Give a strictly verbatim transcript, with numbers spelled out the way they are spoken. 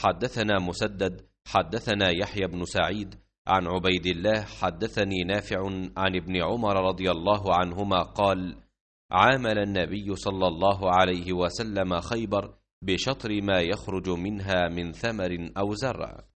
حدثنا مسدد حدثنا يحيى بن سعيد عن عبيد الله حدثني نافع عن ابن عمر رضي الله عنهما قال: عامل النبي صلى الله عليه وسلم خيبر بشطر ما يخرج منها من ثمر أو زرع.